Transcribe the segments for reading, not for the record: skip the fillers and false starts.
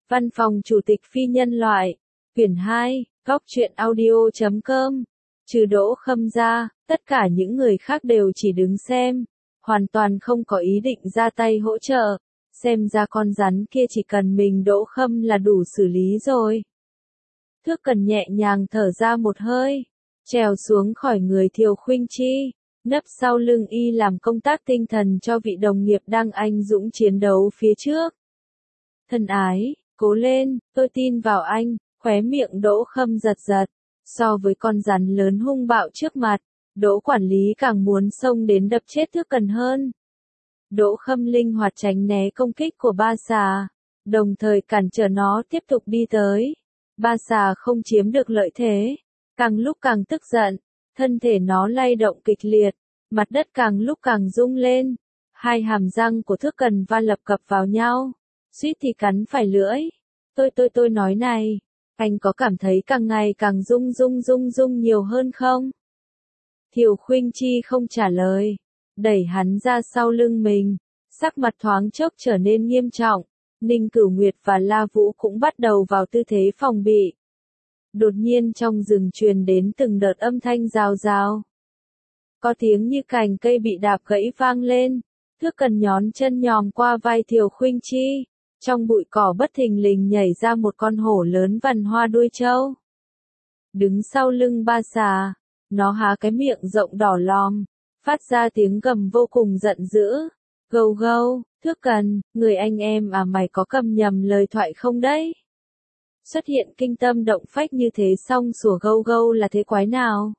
Văn phòng Chủ tịch Phi Nhân Loại. Quyển 2, Góc truyện audio.com. Trừ Đỗ Khâm ra, tất cả những người khác đều chỉ đứng xem, hoàn toàn không có ý định ra tay hỗ trợ. Xem ra con rắn kia chỉ cần mình Đỗ Khâm là đủ xử lý rồi. Thước Cần nhẹ nhàng thở ra một hơi, trèo xuống khỏi người Thiều Khuynh Chi, nấp sau lưng y làm công tác tinh thần cho vị đồng nghiệp đang anh dũng chiến đấu phía trước. Thân ái, cố lên, tôi tin vào anh. Khóe miệng Đỗ Khâm giật giật. So với con rắn lớn hung bạo trước mặt, Đỗ quản lý càng muốn xông đến đập chết Thước Cần hơn. Đỗ Khâm linh hoạt tránh né công kích của ba xà, đồng thời cản trở nó tiếp tục đi tới. Ba xà không chiếm được lợi thế, càng lúc càng tức giận, thân thể nó lay động kịch liệt, mặt đất càng lúc càng rung lên. Hai hàm răng của Thước Cần va lập cập vào nhau, suýt thì cắn phải lưỡi. Tôi nói này, anh có cảm thấy càng ngày càng rung nhiều hơn không? Thiều Khuynh Chi không trả lời, đẩy hắn ra sau lưng mình, sắc mặt thoáng chốc trở nên nghiêm trọng. Ninh Cửu Nguyệt và La Vũ cũng bắt đầu vào tư thế phòng bị. Đột nhiên trong rừng truyền đến từng đợt âm thanh rào rào. Có tiếng như cành cây bị đạp gãy vang lên. Thước Cần nhón chân nhòm qua vai Thiều Khuynh Chi. Trong bụi cỏ bất thình lình nhảy ra một con hổ lớn vằn hoa đuôi trâu. Đứng sau lưng ba xà, nó há cái miệng rộng đỏ lòm, phát ra tiếng gầm vô cùng giận dữ. Gâu gâu, Thước Cần, người anh em à, mày có cầm nhầm lời thoại không đấy? Xuất hiện kinh tâm động phách như thế xong sủa gâu gâu là thế quái nào?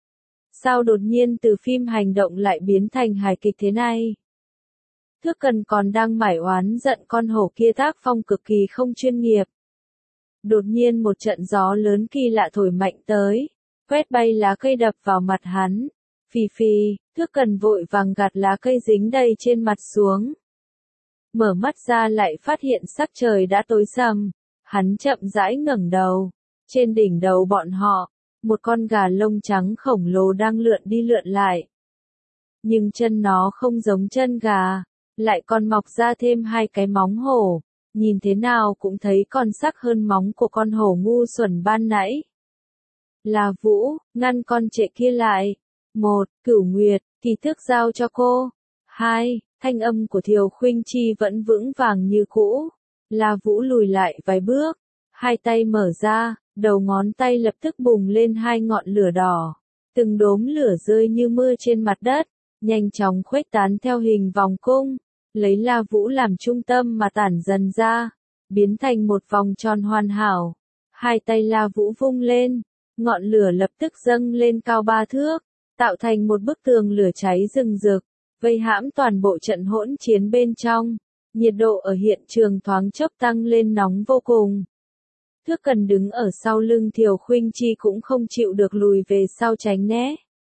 Sao đột nhiên từ phim hành động lại biến thành hài kịch thế này? Thước Cần còn đang mải oán giận con hổ kia tác phong cực kỳ không chuyên nghiệp. Đột nhiên một trận gió lớn kỳ lạ thổi mạnh tới, quét bay lá cây đập vào mặt hắn. Phì phì, Thước Cần vội vàng gạt lá cây dính đầy trên mặt xuống. Mở mắt ra lại phát hiện sắc trời đã tối sầm, hắn chậm rãi ngẩng đầu. Trên đỉnh đầu bọn họ, một con gà lông trắng khổng lồ đang lượn đi lượn lại. Nhưng chân nó không giống chân gà, lại còn mọc ra thêm hai cái móng hổ, nhìn thế nào cũng thấy còn sắc hơn móng của con hổ ngu xuẩn ban nãy. La Vũ, ngăn con trệ kia lại. 1. Cửu Nguyệt, kỳ thức giao cho cô. 2. Thanh âm của Thiều Khuynh Chi vẫn vững vàng như cũ. La Vũ lùi lại vài bước, hai tay mở ra, đầu ngón tay lập tức bùng lên hai ngọn lửa đỏ. Từng đốm lửa rơi như mưa trên mặt đất, nhanh chóng khuếch tán theo hình vòng cung, lấy La Vũ làm trung tâm mà tản dần ra, biến thành một vòng tròn hoàn hảo. Hai tay La Vũ vung lên, ngọn lửa lập tức dâng lên cao 3 thước, tạo thành một bức tường lửa cháy rừng rực, vây hãm toàn bộ trận hỗn chiến bên trong. Nhiệt độ ở hiện trường thoáng chốc tăng lên nóng vô cùng. Thước Cần đứng ở sau lưng Thiều Khuynh Chi cũng không chịu được lùi về sau tránh né.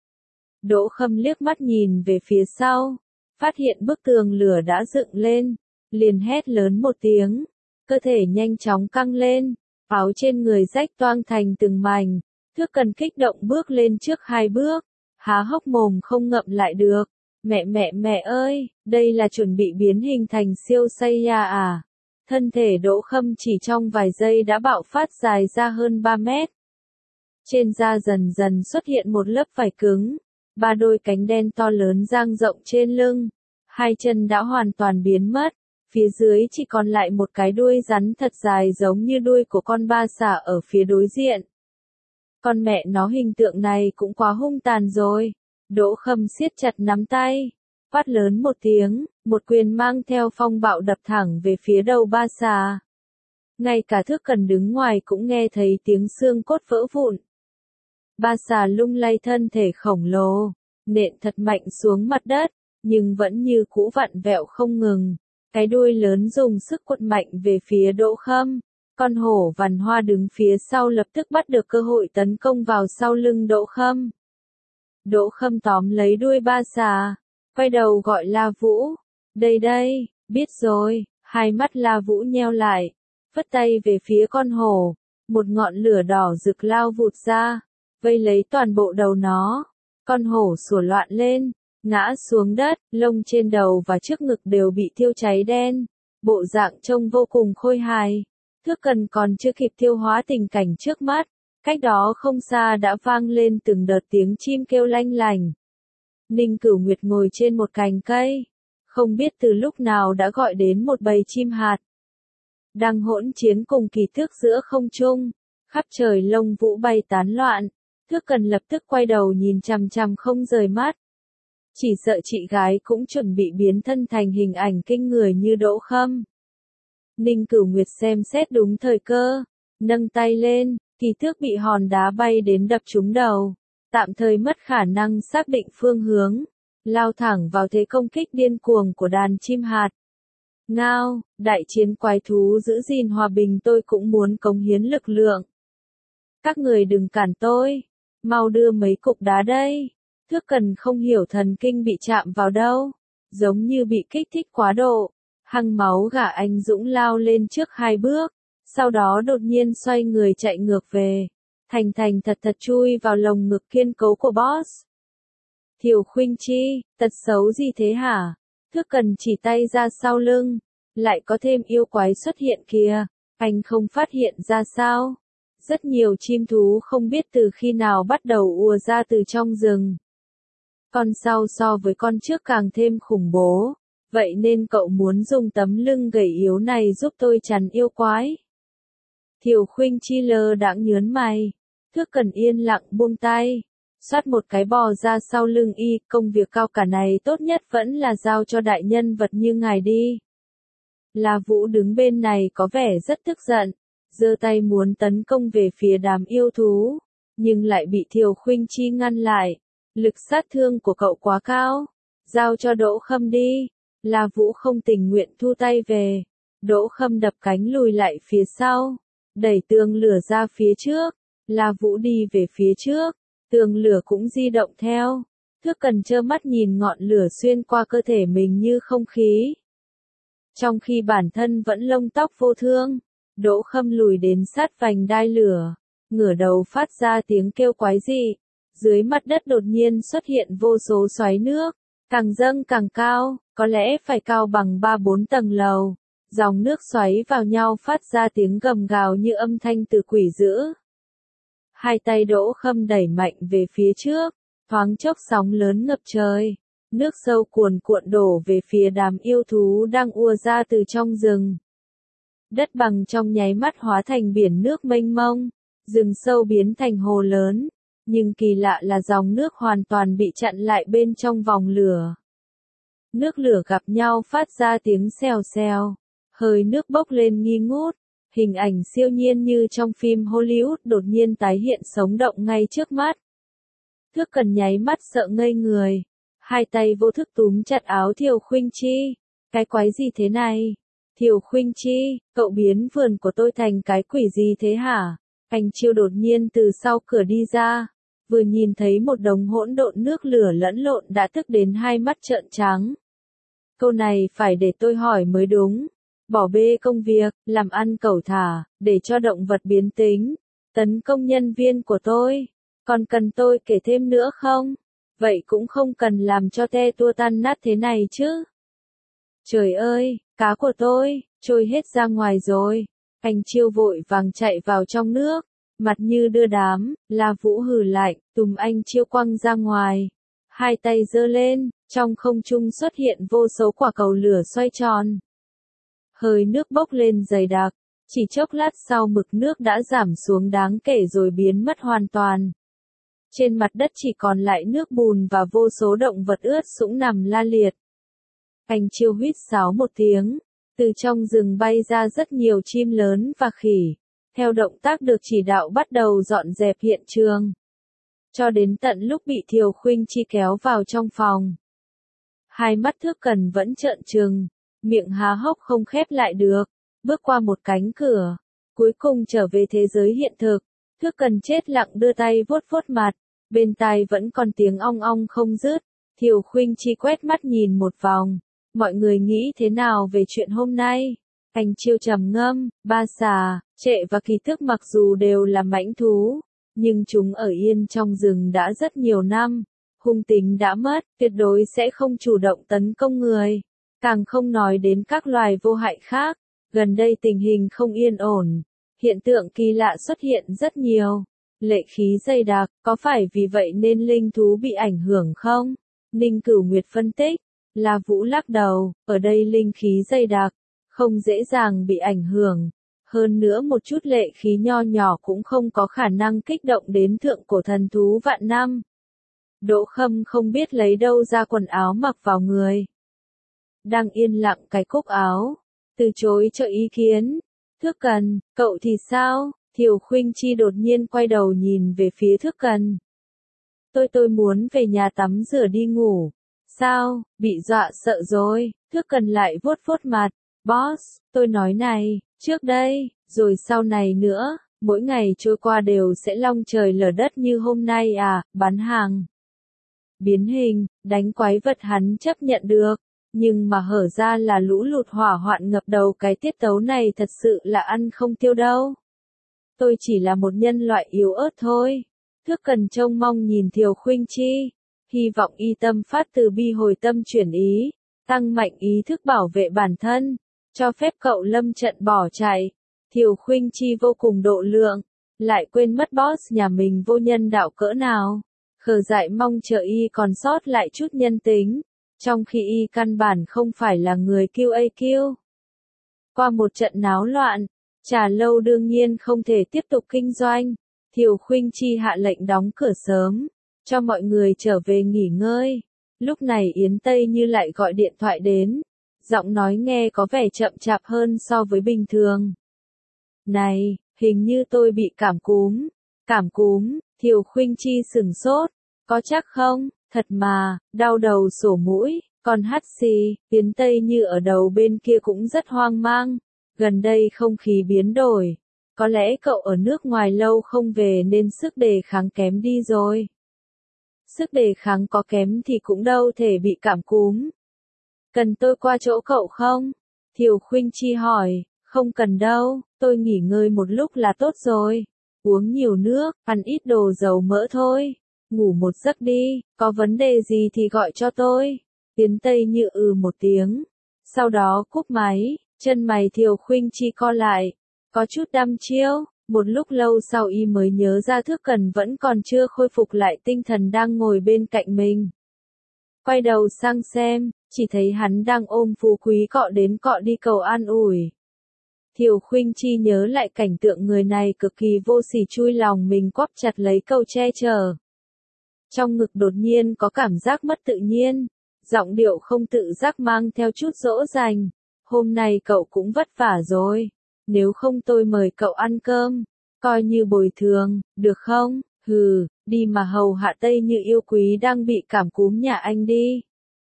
Đỗ Khâm liếc mắt nhìn về phía sau, phát hiện bức tường lửa đã dựng lên, liền hét lớn một tiếng, cơ thể nhanh chóng căng lên, áo trên người rách toang thành từng mảnh. Thước Cần kích động bước lên trước 2 bước, há hốc mồm không ngậm lại được. Mẹ ơi, đây là chuẩn bị biến hình thành siêu Saiya à? Thân thể Đỗ Khâm chỉ trong vài giây đã bạo phát dài ra hơn 3 mét. Trên da dần dần xuất hiện một lớp vải cứng, 3 đôi cánh đen to lớn dang rộng trên lưng, 2 chân đã hoàn toàn biến mất, phía dưới chỉ còn lại một cái đuôi rắn thật dài giống như đuôi của con ba xà ở phía đối diện. Con mẹ nó, hình tượng này cũng quá hung tàn rồi. Đỗ Khâm siết chặt nắm tay, quát lớn một tiếng, một quyền mang theo phong bạo đập thẳng về phía đầu ba xà. Ngay cả Thước Cần đứng ngoài cũng nghe thấy tiếng xương cốt vỡ vụn. Ba xà lung lay thân thể khổng lồ, nện thật mạnh xuống mặt đất, nhưng vẫn như cũ vặn vẹo không ngừng. Cái đuôi lớn dùng sức quật mạnh về phía Đỗ Khâm. Con hổ vằn hoa đứng phía sau lập tức bắt được cơ hội tấn công vào sau lưng Đỗ Khâm. Đỗ Khâm tóm lấy đuôi ba xà, quay đầu gọi La Vũ. Đây, biết rồi. Hai mắt La Vũ nheo lại, vất tay về phía con hổ. Một ngọn lửa đỏ rực lao vụt ra, vây lấy toàn bộ đầu nó. Con hổ sủa loạn lên, ngã xuống đất, lông trên đầu và trước ngực đều bị thiêu cháy đen. Bộ dạng trông vô cùng khôi hài. Thước Cần còn chưa kịp tiêu hóa tình cảnh trước mắt, cách đó không xa đã vang lên từng đợt tiếng chim kêu lanh lành. Ninh Cửu Nguyệt ngồi trên một cành cây, không biết từ lúc nào đã gọi đến một bầy chim hạt. Đang hỗn chiến cùng Kỳ Tước giữa không trung, khắp trời lông vũ bay tán loạn. Thước Cần lập tức quay đầu nhìn chằm chằm không rời mắt. Chỉ sợ chị gái cũng chuẩn bị biến thân thành hình ảnh kinh người như Đỗ Khâm. Ninh Cửu Nguyệt xem xét đúng thời cơ, nâng tay lên, Kỳ Tước bị hòn đá bay đến đập trúng đầu, tạm thời mất khả năng xác định phương hướng, lao thẳng vào thế công kích điên cuồng của đàn chim hạt. Ngao, đại chiến quái thú giữ gìn hòa bình, tôi cũng muốn cống hiến lực lượng. Các người đừng cản tôi, mau đưa mấy cục đá đây. Thước Cần không hiểu thần kinh bị chạm vào đâu, giống như bị kích thích quá độ. Hăng máu gà anh dũng lao lên trước 2 bước, sau đó đột nhiên xoay người chạy ngược về, thành thật chui vào lồng ngực kiên cố của boss. Thiều Khuynh Chi, tật xấu gì thế hả? Thước Cần chỉ tay ra sau lưng, lại có thêm yêu quái xuất hiện kìa, anh không phát hiện ra sao? Rất nhiều chim thú không biết từ khi nào bắt đầu ùa ra từ trong rừng. Con sau so với con trước càng thêm khủng bố, vậy nên cậu muốn dùng tấm lưng gầy yếu này giúp tôi chắn yêu quái. Thiều Khuynh Chi lơ đãng nhớn mày, Thước Cần yên lặng buông tay, xoát một cái bò ra sau lưng y, công việc cao cả này tốt nhất vẫn là giao cho đại nhân vật như ngài đi. La Vũ đứng bên này có vẻ rất tức giận, giơ tay muốn tấn công về phía đám yêu thú, nhưng lại bị Thiều Khuynh Chi ngăn lại. Lực sát thương của cậu quá cao, giao cho Đỗ Khâm đi. La Vũ không tình nguyện thu tay về. Đỗ Khâm đập cánh lùi lại phía sau, đẩy tường lửa ra phía trước. La Vũ đi về phía trước, tường lửa cũng di động theo. Thước Cần trơ mắt nhìn ngọn lửa xuyên qua cơ thể mình như không khí. Trong khi bản thân vẫn lông tóc vô thương, Đỗ Khâm lùi đến sát vành đai lửa, ngửa đầu phát ra tiếng kêu quái dị. Dưới mặt đất đột nhiên xuất hiện vô số xoáy nước, càng dâng càng cao, có lẽ phải cao bằng 3-4 tầng lầu. Dòng nước xoáy vào nhau phát ra tiếng gầm gào như âm thanh từ quỷ dữ. Hai tay Đỗ Khâm đẩy mạnh về phía trước, thoáng chốc sóng lớn ngập trời. Nước sâu cuồn cuộn đổ về phía đám yêu thú đang ùa ra từ trong rừng. Đất bằng trong nháy mắt hóa thành biển nước mênh mông, rừng sâu biến thành hồ lớn. Nhưng kỳ lạ là dòng nước hoàn toàn bị chặn lại bên trong vòng lửa. Nước lửa gặp nhau phát ra tiếng xèo xèo, hơi nước bốc lên nghi ngút, hình ảnh siêu nhiên như trong phim Hollywood đột nhiên tái hiện sống động ngay trước mắt. Thước Cần nháy mắt sợ ngây người, hai tay vô thức túm chặt áo Thiều Khuynh Chi. Cái quái gì thế này? Thiều Khuynh Chi, cậu biến vườn của tôi thành cái quỷ gì thế hả? Anh Chiêu đột nhiên từ sau cửa đi ra, vừa nhìn thấy một đống hỗn độn nước lửa lẫn lộn đã tức đến hai mắt trợn trắng. Câu này phải để tôi hỏi mới đúng. Bỏ bê công việc, làm ăn cẩu thả, để cho động vật biến tính, tấn công nhân viên của tôi. Còn cần tôi kể thêm nữa không? Vậy cũng không cần làm cho te tua tan nát thế này chứ. Trời ơi, cá của tôi, trôi hết ra ngoài rồi. Anh Chiêu vội vàng chạy vào trong nước, mặt như đưa đám. La Vũ hừ lạnh, túm anh Chiêu quăng ra ngoài. Hai tay giơ lên, trong không trung xuất hiện vô số quả cầu lửa xoay tròn. Hơi nước bốc lên dày đặc, chỉ chốc lát sau mực nước đã giảm xuống đáng kể rồi biến mất hoàn toàn. Trên mặt đất chỉ còn lại nước bùn và vô số động vật ướt sũng nằm la liệt. Anh Chiêu huýt sáo một tiếng, từ trong rừng bay ra rất nhiều chim lớn và khỉ. Theo động tác được chỉ đạo bắt đầu dọn dẹp hiện trường. Cho đến tận lúc bị Thiều Khuynh Chi kéo vào trong phòng. Hai mắt Thước Cần vẫn trợn trừng, miệng há hốc không khép lại được, bước qua một cánh cửa, cuối cùng trở về thế giới hiện thực. Thước Cần chết lặng đưa tay vuốt vuốt mặt, bên tai vẫn còn tiếng ong ong không dứt. Thiều Khuynh Chi quét mắt nhìn một vòng, mọi người nghĩ thế nào về chuyện hôm nay? Anh Chiêu trầm ngâm, Ba Xà, Trệ và Kỳ Tước mặc dù đều là mãnh thú, nhưng chúng ở yên trong rừng đã rất nhiều năm, hung tính đã mất, tuyệt đối sẽ không chủ động tấn công người, càng không nói đến các loài vô hại khác. Gần đây tình hình không yên ổn, hiện tượng kỳ lạ xuất hiện rất nhiều, lệ khí dày đặc, có phải vì vậy nên linh thú bị ảnh hưởng không? Ninh Cửu Nguyệt phân tích, La Vũ lắc đầu, ở đây linh khí dày đặc, không dễ dàng bị ảnh hưởng. Hơn nữa một chút lệ khí nho nhỏ cũng không có khả năng kích động đến thượng cổ thần thú vạn năm. Đỗ Khâm không biết lấy đâu ra quần áo mặc vào người. Đang yên lặng cái cúc áo, từ chối cho ý kiến. Thước Cần, cậu thì sao? Thiều Khuynh Chi đột nhiên quay đầu nhìn về phía Thước Cần. Tôi muốn về nhà tắm rửa đi ngủ. Sao, bị dọa sợ rồi? Thước Cần lại vuốt vuốt mặt. Boss, tôi nói này, trước đây, rồi sau này nữa, mỗi ngày trôi qua đều sẽ long trời lở đất như hôm nay à, bán hàng. Biến hình, đánh quái vật hắn chấp nhận được, nhưng mà hở ra là lũ lụt hỏa hoạn ngập đầu, cái tiết tấu này thật sự là ăn không tiêu đâu. Tôi chỉ là một nhân loại yếu ớt thôi. Thước Cần trông mong nhìn Thiều Khuynh Chi, hy vọng y tâm phát từ bi hồi tâm chuyển ý, tăng mạnh ý thức bảo vệ bản thân, cho phép cậu lâm trận bỏ chạy. Thiều Khuynh Chi vô cùng độ lượng, lại quên mất boss nhà mình vô nhân đạo cỡ nào. Khờ dại mong chờ y còn sót lại chút nhân tính, trong khi y căn bản không phải là người QAQ. Qua một trận náo loạn, trà lâu đương nhiên không thể tiếp tục kinh doanh. Thiều Khuynh Chi hạ lệnh đóng cửa sớm, cho mọi người trở về nghỉ ngơi. Lúc này Yến Tây Như lại gọi điện thoại đến, giọng nói nghe có vẻ chậm chạp hơn so với bình thường. Này, hình như tôi bị cảm cúm. Cảm cúm, Thiều Khuynh Chi sửng sốt. Có chắc không? Thật mà, đau đầu sổ mũi, còn hắt xì. Yến Tây Như ở đầu bên kia cũng rất hoang mang. Gần đây không khí biến đổi. Có lẽ cậu ở nước ngoài lâu không về nên sức đề kháng kém đi rồi. Sức đề kháng có kém thì cũng đâu thể bị cảm cúm. Cần tôi qua chỗ cậu không? Thiều Khuynh Chi hỏi. Không cần đâu, tôi nghỉ ngơi một lúc là tốt rồi. Uống nhiều nước, ăn ít đồ dầu mỡ thôi. Ngủ một giấc đi, có vấn đề gì thì gọi cho tôi. Yến Tây Như một tiếng. Sau đó cúp máy, chân mày Thiều Khuynh Chi co lại. Có chút đăm chiêu, một lúc lâu sau y mới nhớ ra Thước Cần vẫn còn chưa khôi phục lại tinh thần đang ngồi bên cạnh mình. Quay đầu sang xem, chỉ thấy hắn đang ôm Phú Quý cọ đến cọ đi cầu an ủi. Thiều Khuynh Chi nhớ lại cảnh tượng người này cực kỳ vô sỉ, chui lòng mình quắp chặt lấy câu che chở. Trong ngực đột nhiên có cảm giác mất tự nhiên, giọng điệu không tự giác mang theo chút dỗ dành. Hôm nay cậu cũng vất vả rồi, nếu không tôi mời cậu ăn cơm, coi như bồi thường, được không? Hừ, đi mà hầu hạ Tây Như yêu quý đang bị cảm cúm nhà anh đi.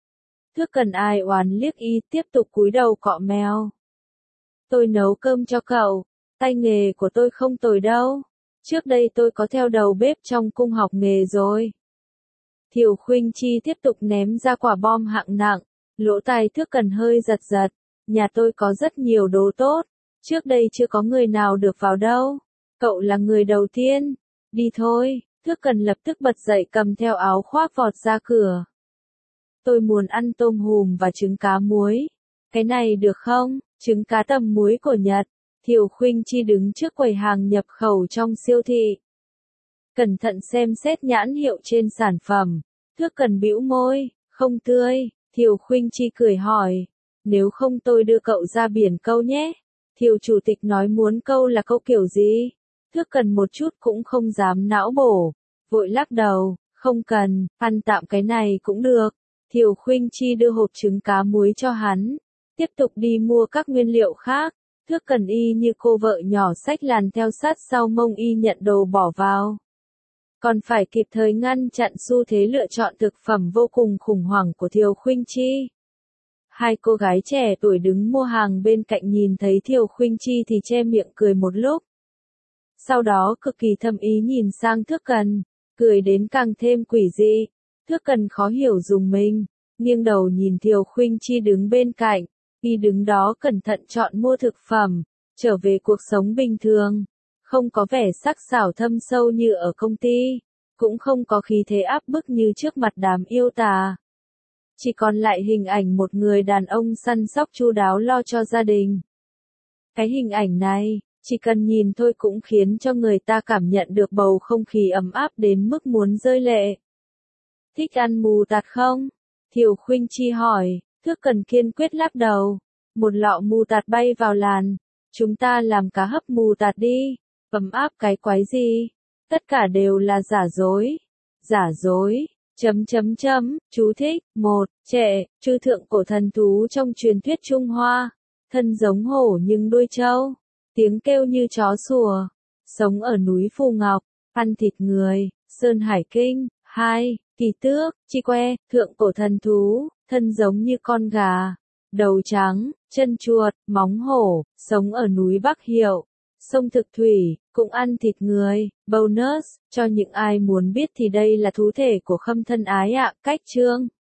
Thước Cần ai oán liếc y, tiếp tục cúi đầu cọ mèo. Tôi nấu cơm cho cậu, tay nghề của tôi không tồi đâu. Trước đây tôi có theo đầu bếp trong cung học nghề rồi. Thiều Khuynh Chi tiếp tục ném ra quả bom hạng nặng, lỗ tai Thước Cần hơi giật giật. Nhà tôi có rất nhiều đồ tốt, trước đây chưa có người nào được vào đâu. Cậu là người đầu tiên. Đi thôi, Thước Cần lập tức bật dậy cầm theo áo khoác vọt ra cửa. Tôi muốn ăn tôm hùm và trứng cá muối. Cái này được không? Trứng cá tầm muối của Nhật. Thiều Khuynh Chi đứng trước quầy hàng nhập khẩu trong siêu thị. Cẩn thận xem xét nhãn hiệu trên sản phẩm. Thước Cần bĩu môi, không tươi. Thiều Khuynh Chi cười hỏi. Nếu không tôi đưa cậu ra biển câu nhé. Thiều chủ tịch nói muốn câu là câu kiểu gì? Thước Cần một chút cũng không dám não bổ. Vội lắc đầu, không cần, ăn tạm cái này cũng được. Thiều Khuynh Chi đưa hộp trứng cá muối cho hắn. Tiếp tục đi mua các nguyên liệu khác. Thước Cần y như cô vợ nhỏ xách làn theo sát sau mông y nhận đồ bỏ vào. Còn phải kịp thời ngăn chặn xu thế lựa chọn thực phẩm vô cùng khủng hoảng của Thiều Khuynh Chi. Hai cô gái trẻ tuổi đứng mua hàng bên cạnh nhìn thấy Thiều Khuynh Chi thì che miệng cười một lúc. Sau đó cực kỳ thâm ý nhìn sang Thước Cần, cười đến càng thêm quỷ dị. Thước Cần khó hiểu dùng mình, nghiêng đầu nhìn Thiều Khuynh Chi đứng bên cạnh, y đứng đó cẩn thận chọn mua thực phẩm, trở về cuộc sống bình thường, không có vẻ sắc sảo thâm sâu như ở công ty, cũng không có khí thế áp bức như trước mặt đám yêu tà. Chỉ còn lại hình ảnh một người đàn ông săn sóc chu đáo lo cho gia đình. Cái hình ảnh này, chỉ cần nhìn thôi cũng khiến cho người ta cảm nhận được bầu không khí ấm áp đến mức muốn rơi lệ. Thích ăn mù tạt không? Thiều Khuynh Chi hỏi, Thước Cần kiên quyết lắc đầu. Một lọ mù tạt bay vào làn. Chúng ta làm cá hấp mù tạt đi. Ấm áp cái quái gì? Tất cả đều là giả dối. Giả dối. Chú thích. 1. Trệ, chư thượng cổ thần thú trong truyền thuyết Trung Hoa. Thân giống hổ nhưng đuôi trâu. Tiếng kêu như chó sủa. Sống ở núi Phù Ngọc. Ăn thịt người. Sơn Hải Kinh. 2. Kỳ tước, chi que, thượng cổ thần thú, thân giống như con gà. Đầu trắng, chân chuột, móng hổ, sống ở núi Bắc Hiệu. Sông Thực Thủy, cũng ăn thịt người. Bonus, cho những ai muốn biết thì đây là thú thể của Khâm Thân Ái ạ. Cách chương